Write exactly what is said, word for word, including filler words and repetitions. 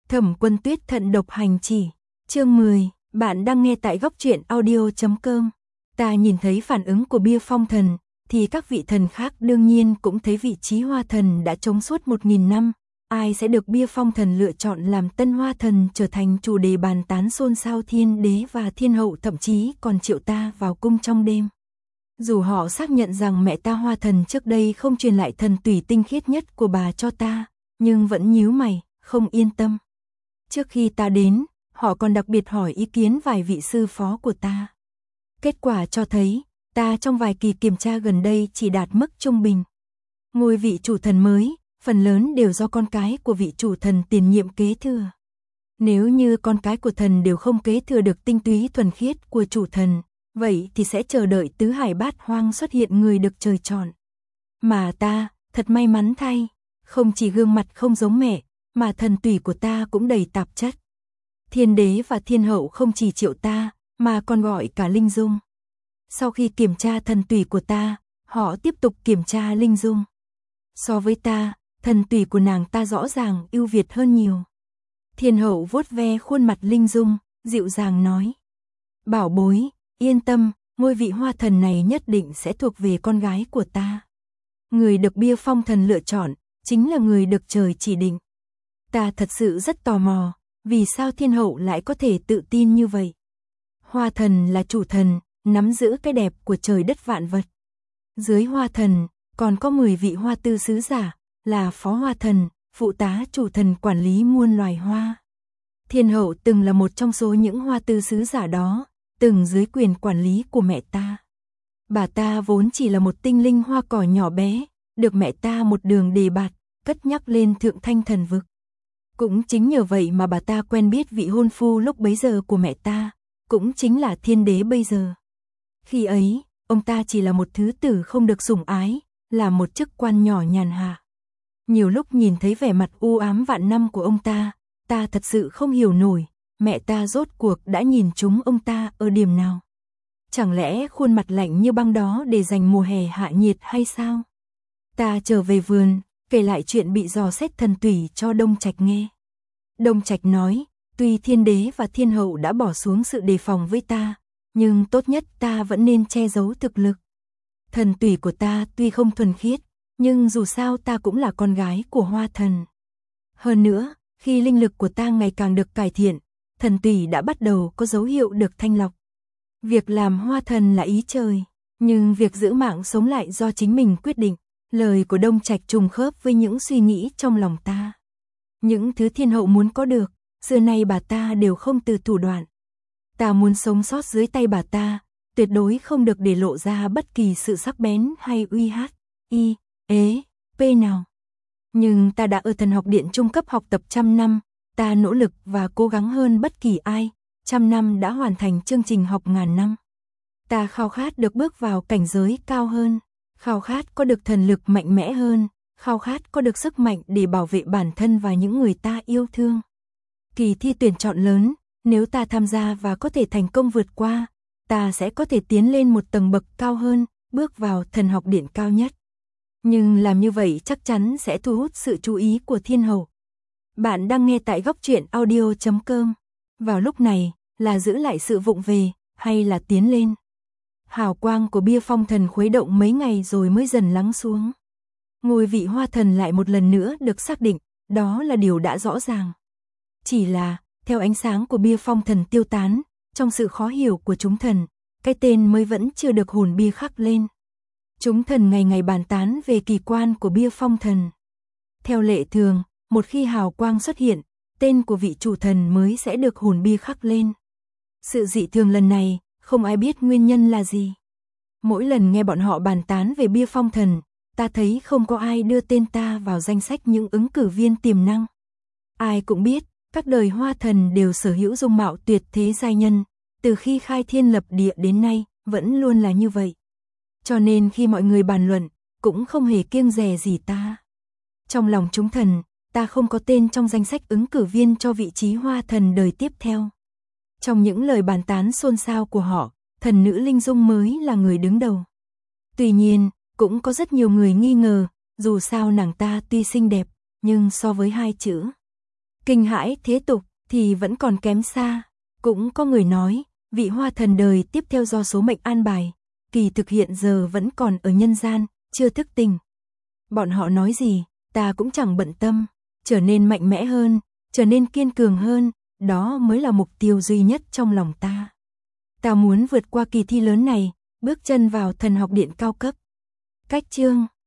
Thẩm Quân Tuyết thận độc hành chỉ, chương mười, bạn đang nghe tại góc truyện audio chấm com. Ta nhìn thấy phản ứng của bia phong thần, thì các vị thần khác đương nhiên cũng thấy vị trí hoa thần đã trống suốt một nghìn năm. Ai sẽ được bia phong thần lựa chọn làm tân hoa thần trở thành chủ đề bàn tán xôn xao, thiên đế và thiên hậu thậm chí còn triệu ta vào cung trong đêm. Dù họ xác nhận rằng mẹ ta hoa thần trước đây không truyền lại thần tủy tinh khiết nhất của bà cho ta, nhưng vẫn nhíu mày, không yên tâm. Trước khi ta đến, họ còn đặc biệt hỏi ý kiến vài vị sư phó của ta. Kết quả cho thấy, ta trong vài kỳ kiểm tra gần đây chỉ đạt mức trung bình. Ngôi vị chủ thần mới, phần lớn đều do con cái của vị chủ thần tiền nhiệm kế thừa. Nếu như con cái của thần đều không kế thừa được tinh túy thuần khiết của chủ thần, vậy thì sẽ chờ đợi tứ hải bát hoang xuất hiện người được trời chọn. Mà ta, thật may mắn thay, không chỉ gương mặt không giống mẹ, mà thần tủy của ta cũng đầy tạp chất. Thiên đế và thiên hậu không chỉ triệu ta, mà còn gọi cả Linh Dung. Sau khi kiểm tra thần tủy của ta, họ tiếp tục kiểm tra Linh Dung. So với ta, thần tủy của nàng ta rõ ràng ưu việt hơn nhiều. Thiên hậu vuốt ve khuôn mặt Linh Dung, dịu dàng nói: "Bảo bối, yên tâm, ngôi vị hoa thần này nhất định sẽ thuộc về con gái của ta. Người được bia phong thần lựa chọn, chính là người được trời chỉ định." Ta thật sự rất tò mò, vì sao thiên hậu lại có thể tự tin như vậy? Hoa thần là chủ thần, nắm giữ cái đẹp của trời đất vạn vật. Dưới hoa thần, còn có mười vị hoa tư sứ giả, là phó hoa thần, phụ tá chủ thần quản lý muôn loài hoa. Thiên hậu từng là một trong số những hoa tư sứ giả đó, từng dưới quyền quản lý của mẹ ta. Bà ta vốn chỉ là một tinh linh hoa cỏ nhỏ bé, được mẹ ta một đường đề bạt, cất nhắc lên thượng thanh thần vực. Cũng chính nhờ vậy mà bà ta quen biết vị hôn phu lúc bấy giờ của mẹ ta, cũng chính là thiên đế bây giờ. Khi ấy, ông ta chỉ là một thứ tử không được sủng ái, là một chức quan nhỏ nhàn hạ. Nhiều lúc nhìn thấy vẻ mặt u ám vạn năm của ông ta, ta thật sự không hiểu nổi, mẹ ta rốt cuộc đã nhìn trúng ông ta ở điểm nào. Chẳng lẽ khuôn mặt lạnh như băng đó để dành mùa hè hạ nhiệt hay sao? Ta trở về vườn, kể lại chuyện bị dò xét thần tủy cho Đông Trạch nghe. Đông Trạch nói, tuy thiên đế và thiên hậu đã bỏ xuống sự đề phòng với ta, nhưng tốt nhất ta vẫn nên che giấu thực lực. Thần tủy của ta tuy không thuần khiết, nhưng dù sao ta cũng là con gái của hoa thần. Hơn nữa, khi linh lực của ta ngày càng được cải thiện, thần tủy đã bắt đầu có dấu hiệu được thanh lọc. Việc làm hoa thần là ý trời, nhưng việc giữ mạng sống lại do chính mình quyết định. Lời của Đông Trạch trùng khớp với những suy nghĩ trong lòng ta. Những thứ thiên hậu muốn có được, xưa nay bà ta đều không từ thủ đoạn. Ta muốn sống sót dưới tay bà ta, tuyệt đối không được để lộ ra bất kỳ sự sắc bén hay uy hát, y, ế, p nào. Nhưng ta đã ở thần học điện trung cấp học tập trăm năm, ta nỗ lực và cố gắng hơn bất kỳ ai, trăm năm đã hoàn thành chương trình học ngàn năm. Ta khao khát được bước vào cảnh giới cao hơn. Khao khát có được thần lực mạnh mẽ hơn, khao khát có được sức mạnh để bảo vệ bản thân và những người ta yêu thương. Kỳ thi tuyển chọn lớn, nếu ta tham gia và có thể thành công vượt qua, ta sẽ có thể tiến lên một tầng bậc cao hơn, bước vào thần học điện cao nhất. Nhưng làm như vậy chắc chắn sẽ thu hút sự chú ý của thiên hậu. Bạn đang nghe tại góc truyện audio chấm com. Vào lúc này, là giữ lại sự vụng về, hay là tiến lên? Hào quang của bia phong thần khuấy động mấy ngày rồi mới dần lắng xuống. Ngôi vị hoa thần lại một lần nữa được xác định, đó là điều đã rõ ràng. Chỉ là, theo ánh sáng của bia phong thần tiêu tán, trong sự khó hiểu của chúng thần, cái tên mới vẫn chưa được hồn bia khắc lên. Chúng thần ngày ngày bàn tán về kỳ quan của bia phong thần. Theo lệ thường, một khi hào quang xuất hiện, tên của vị chủ thần mới sẽ được hồn bia khắc lên. Sự dị thường lần này, không ai biết nguyên nhân là gì. Mỗi lần nghe bọn họ bàn tán về bia phong thần, ta thấy không có ai đưa tên ta vào danh sách những ứng cử viên tiềm năng. Ai cũng biết, các đời hoa thần đều sở hữu dung mạo tuyệt thế giai nhân, từ khi khai thiên lập địa đến nay, vẫn luôn là như vậy. Cho nên khi mọi người bàn luận, cũng không hề kiêng dè gì ta. Trong lòng chúng thần, ta không có tên trong danh sách ứng cử viên cho vị trí hoa thần đời tiếp theo. Trong những lời bàn tán xôn xao của họ, thần nữ Linh Dung mới là người đứng đầu. Tuy nhiên, cũng có rất nhiều người nghi ngờ, dù sao nàng ta tuy xinh đẹp, nhưng so với hai chữ Kinh hãi thế tục thì vẫn còn kém xa. Cũng có người nói, vị hoa thần đời tiếp theo do số mệnh an bài, kỳ thực hiện giờ vẫn còn ở nhân gian, chưa thức tỉnh. Bọn họ nói gì, ta cũng chẳng bận tâm, trở nên mạnh mẽ hơn, trở nên kiên cường hơn, đó mới là mục tiêu duy nhất trong lòng ta. Ta muốn vượt qua kỳ thi lớn này, bước chân vào thần học điện cao cấp. Cách chương